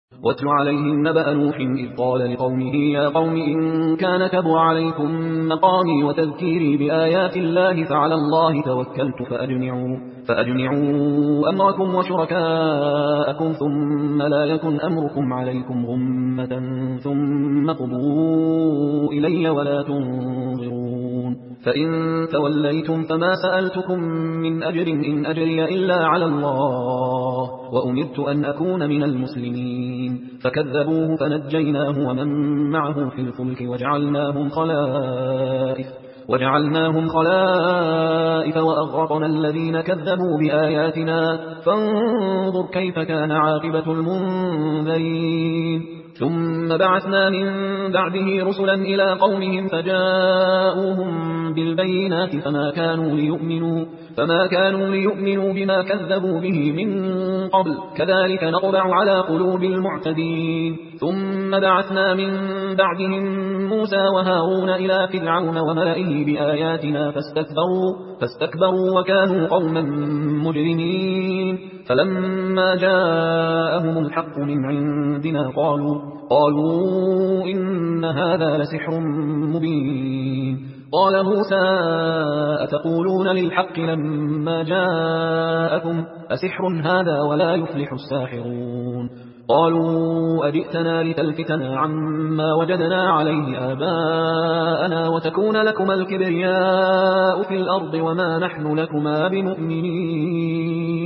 واتل عليهم نبأ نوح إذ قال لقومه يا قوم إن كان كبر عليكم مقامي وتذكيري بآيات الله فعلى الله توكلت فأجمعوا أمركم وشركاءكم ثم لا يكن أمركم عليكم غمة ثم قضوا إلي ولا تنظرون فإن توليتم فما سألتكم من أجر إن أجري إلا على الله وأمرت أن أكون من المسلمين فكذبوه فنجيناه ومن معه في الفلك وجعلناهم خلائف وأغرقنا الذين كذبوا بآياتنا فانظر كيف كان عاقبة المنذرين ثم بعثنا من بعده رسلا إلى قومهم فجاءوهم بالبينات فما كانوا ليؤمنوا بما كذبوا به من قبل كذلك نطبع على قلوب المعتدين ثم بعثنا من بعدهم موسى وهارون إلى فرعون وملئه بآياتنا فاستكبروا وكانوا قوما مجرمين فلما جاءهم الحق من عندنا قالوا إن هذا لسحر مبين قال موسى أتقولون للحق لما جاءكم أسحر هذا ولا يفلح الساحرون قالوا أجئتنا لتلفتنا عما وجدنا عليه آباءنا وتكون لكما الكبرياء في الأرض وما نحن لكما بمؤمنين